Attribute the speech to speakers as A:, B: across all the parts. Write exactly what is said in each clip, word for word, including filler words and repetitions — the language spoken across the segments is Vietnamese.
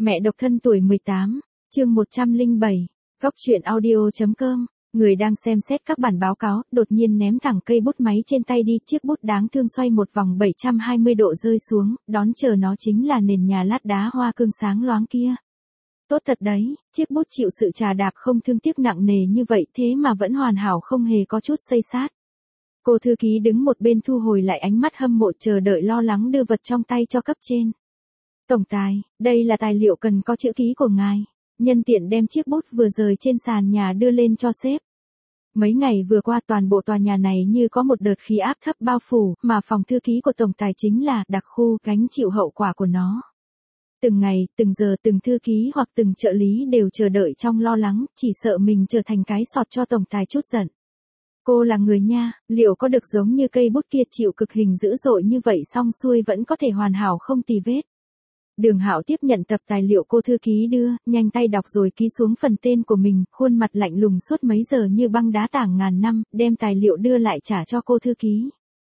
A: Mẹ độc thân tuổi mười tám, chương một trăm lẻ bảy, góc truyện audio.com, người đang xem xét các bản báo cáo, đột nhiên ném thẳng cây bút máy trên tay đi, chiếc bút đáng thương xoay một vòng bảy trăm hai mươi độ rơi xuống, đón chờ nó chính là nền nhà lát đá hoa cương sáng loáng kia. Tốt thật đấy, chiếc bút chịu sự chà đạp không thương tiếc nặng nề như vậy thế mà vẫn hoàn hảo không hề có chút xây sát. Cô thư ký đứng một bên thu hồi lại ánh mắt hâm mộ chờ đợi lo lắng đưa vật trong tay cho cấp trên. Tổng tài, đây là tài liệu cần có chữ ký của ngài. Nhân tiện đem chiếc bút vừa rời trên sàn nhà đưa lên cho sếp. Mấy ngày vừa qua toàn bộ tòa nhà này như có một đợt khí áp thấp bao phủ, mà phòng thư ký của tổng tài chính là đặc khu gánh chịu hậu quả của nó. Từng ngày, từng giờ từng thư ký hoặc từng trợ lý đều chờ đợi trong lo lắng, chỉ sợ mình trở thành cái sọt cho tổng tài chút giận. Cô là người nha, liệu có được giống như cây bút kia chịu cực hình dữ dội như vậy xong xuôi vẫn có thể hoàn hảo không tì vết. Đường Hạo tiếp nhận tập tài liệu cô thư ký đưa, nhanh tay đọc rồi ký xuống phần tên của mình, khuôn mặt lạnh lùng suốt mấy giờ như băng đá tảng ngàn năm, đem tài liệu đưa lại trả cho cô thư ký.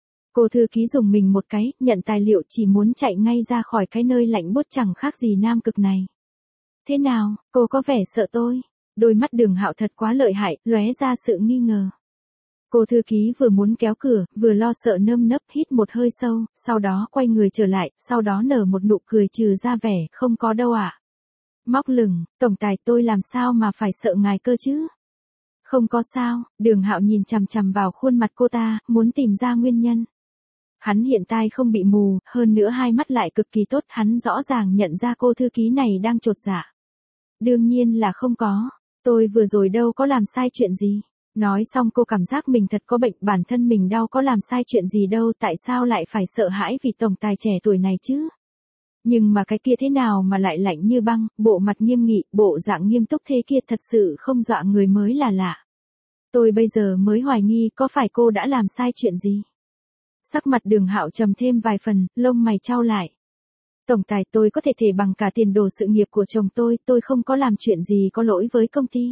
A: Cô thư ký dùng mình một cái, nhận tài liệu chỉ muốn chạy ngay ra khỏi cái nơi lạnh buốt chẳng khác gì nam cực này. Thế nào, cô có vẻ sợ tôi? Đôi mắt Đường Hạo thật quá lợi hại, lóe ra sự nghi ngờ. Cô thư ký vừa muốn kéo cửa, vừa lo sợ nơm nấp hít một hơi sâu, sau đó quay người trở lại, sau đó nở một nụ cười trừ ra vẻ, không có đâu ạ. À. Móc lửng, tổng tài tôi làm sao mà phải sợ ngài cơ chứ? Không có sao, Đường Hạo nhìn chằm chằm vào khuôn mặt cô ta, muốn tìm ra nguyên nhân. Hắn hiện tại không bị mù, hơn nữa hai mắt lại cực kỳ tốt, hắn rõ ràng nhận ra cô thư ký này đang chột dạ. Đương nhiên là không có, tôi vừa rồi đâu có làm sai chuyện gì. Nói xong cô cảm giác mình thật có bệnh, bản thân mình đâu có làm sai chuyện gì đâu, tại sao lại phải sợ hãi vì tổng tài trẻ tuổi này chứ? Nhưng mà cái kia thế nào mà lại lạnh như băng, bộ mặt nghiêm nghị, bộ dạng nghiêm túc thế kia thật sự không dọa người mới là lạ. Tôi bây giờ mới hoài nghi có phải cô đã làm sai chuyện gì? Sắc mặt Đường Hạo trầm thêm vài phần, lông mày chau lại. Tổng tài tôi có thể thề bằng cả tiền đồ sự nghiệp của chồng tôi, tôi không có làm chuyện gì có lỗi với công ty.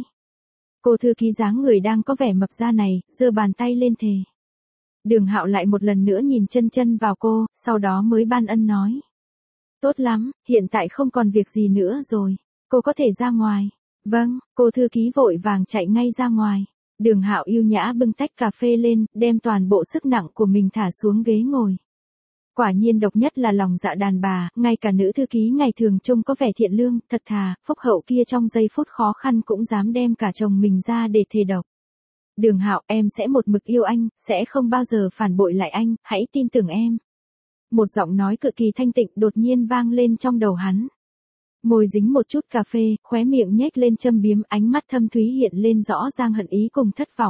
A: Cô thư ký dáng người đang có vẻ mập ra này, giơ bàn tay lên thề. Đường Hạo lại một lần nữa nhìn chân chân vào cô, sau đó mới ban ân nói. Tốt lắm, hiện tại không còn việc gì nữa rồi, cô có thể ra ngoài. Vâng, cô thư ký vội vàng chạy ngay ra ngoài. Đường Hạo yêu nhã bưng tách cà phê lên, đem toàn bộ sức nặng của mình thả xuống ghế ngồi. Quả nhiên độc nhất là lòng dạ đàn bà, ngay cả nữ thư ký ngày thường trông có vẻ thiện lương, thật thà, phúc hậu kia trong giây phút khó khăn cũng dám đem cả chồng mình ra để thề độc. Đường Hạo, em sẽ một mực yêu anh, sẽ không bao giờ phản bội lại anh, hãy tin tưởng em. Một giọng nói cực kỳ thanh tịnh đột nhiên vang lên trong đầu hắn. Môi dính một chút cà phê, khóe miệng nhếch lên châm biếm, ánh mắt thâm thúy hiện lên rõ ràng hận ý cùng thất vọng.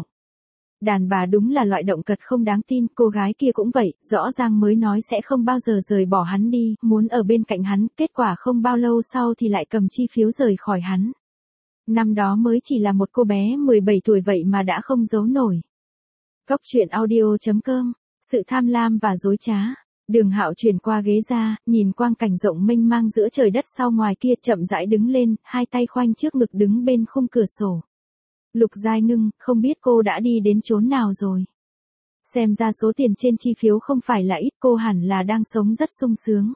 A: Đàn bà đúng là loại động vật không đáng tin, cô gái kia cũng vậy, rõ ràng mới nói sẽ không bao giờ rời bỏ hắn đi, muốn ở bên cạnh hắn, kết quả không bao lâu sau thì lại cầm chi phiếu rời khỏi hắn. Năm đó mới chỉ là một cô bé mười bảy tuổi vậy mà đã không giấu nổi. Góc truyện audio.com, sự tham lam và dối trá. Đường Hạo chuyển qua ghế ra, nhìn quang cảnh rộng mênh mang giữa trời đất sau ngoài kia, chậm rãi đứng lên, hai tay khoanh trước ngực đứng bên khung cửa sổ. Lục Giai Ngưng, không biết cô đã đi đến chốn nào rồi. Xem ra số tiền trên chi phiếu không phải là ít, cô hẳn là đang sống rất sung sướng.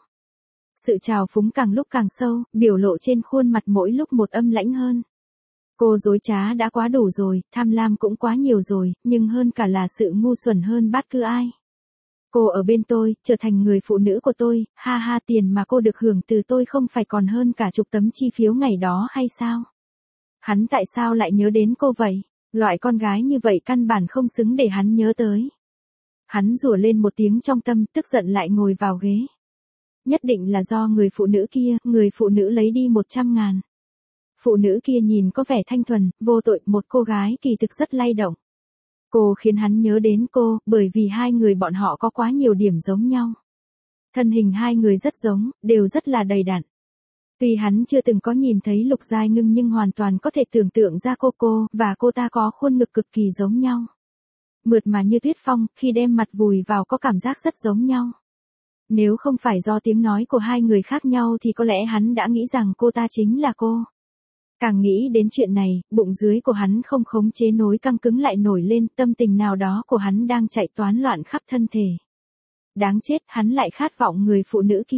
A: Sự trào phúng càng lúc càng sâu, biểu lộ trên khuôn mặt mỗi lúc một âm lãnh hơn. Cô dối trá đã quá đủ rồi, tham lam cũng quá nhiều rồi, nhưng hơn cả là sự ngu xuẩn hơn bất cứ ai. Cô ở bên tôi, trở thành người phụ nữ của tôi, ha ha, tiền mà cô được hưởng từ tôi không phải còn hơn cả chục tấm chi phiếu ngày đó hay sao? Hắn tại sao lại nhớ đến cô vậy? Loại con gái như vậy căn bản không xứng để hắn nhớ tới. Hắn rủa lên một tiếng trong tâm, tức giận lại ngồi vào ghế. Nhất định là do người phụ nữ kia, người phụ nữ lấy đi một trăm ngàn. Phụ nữ kia nhìn có vẻ thanh thuần, vô tội, một cô gái kỳ thực rất lay động. Cô khiến hắn nhớ đến cô, bởi vì hai người bọn họ có quá nhiều điểm giống nhau. Thân hình hai người rất giống, đều rất là đầy đặn. Tuy hắn chưa từng có nhìn thấy Lục Giai Ngưng nhưng hoàn toàn có thể tưởng tượng ra cô cô và cô ta có khuôn ngực cực kỳ giống nhau. Mượt mà như tuyết phong, khi đem mặt vùi vào có cảm giác rất giống nhau. Nếu không phải do tiếng nói của hai người khác nhau thì có lẽ hắn đã nghĩ rằng cô ta chính là cô. Càng nghĩ đến chuyện này, bụng dưới của hắn không khống chế nổi căng cứng lại nổi lên, tâm tình nào đó của hắn đang chạy toán loạn khắp thân thể. Đáng chết, hắn lại khát vọng người phụ nữ kia.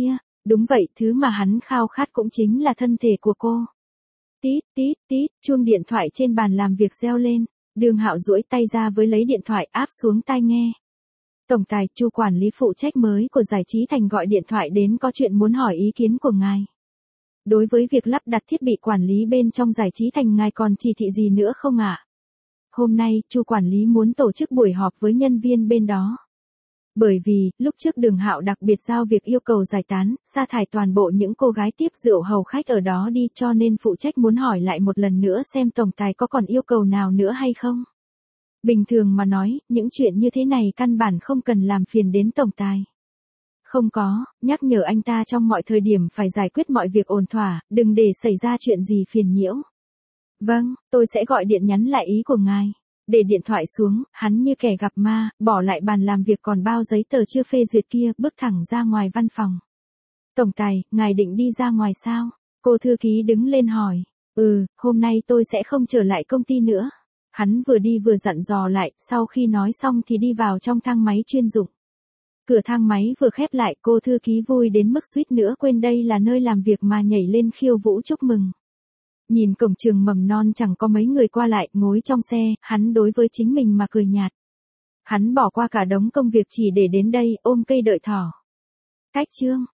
A: Đúng vậy, thứ mà hắn khao khát cũng chính là thân thể của cô. Tít, tít, tít, chuông điện thoại trên bàn làm việc reo lên. Đường Hạo duỗi tay ra với lấy điện thoại áp xuống tai nghe. Tổng tài, Chu quản lý phụ trách mới của Giải Trí Thành gọi điện thoại đến có chuyện muốn hỏi ý kiến của ngài. Đối với việc lắp đặt thiết bị quản lý bên trong Giải Trí Thành ngài còn chỉ thị gì nữa không ạ? À? Hôm nay, Chu quản lý muốn tổ chức buổi họp với nhân viên bên đó. Bởi vì, lúc trước Đường Hạo đặc biệt giao việc yêu cầu giải tán, sa thải toàn bộ những cô gái tiếp rượu hầu khách ở đó đi, cho nên phụ trách muốn hỏi lại một lần nữa xem tổng tài có còn yêu cầu nào nữa hay không. Bình thường mà nói, những chuyện như thế này căn bản không cần làm phiền đến tổng tài. Không có, nhắc nhở anh ta trong mọi thời điểm phải giải quyết mọi việc ổn thỏa, đừng để xảy ra chuyện gì phiền nhiễu. Vâng, tôi sẽ gọi điện nhắn lại ý của ngài. Để điện thoại xuống, hắn như kẻ gặp ma, bỏ lại bàn làm việc còn bao giấy tờ chưa phê duyệt kia, bước thẳng ra ngoài văn phòng. Tổng tài, ngài định đi ra ngoài sao? Cô thư ký đứng lên hỏi. Ừ, hôm nay tôi sẽ không trở lại công ty nữa. Hắn vừa đi vừa dặn dò lại, sau khi nói xong thì đi vào trong thang máy chuyên dụng. Cửa thang máy vừa khép lại, cô thư ký vui đến mức suýt nữa quên đây là nơi làm việc mà nhảy lên khiêu vũ chúc mừng. Nhìn cổng trường mầm non chẳng có mấy người qua lại, ngồi trong xe, hắn đối với chính mình mà cười nhạt. Hắn bỏ qua cả đống công việc chỉ để đến đây, ôm cây đợi thỏ. Cách chương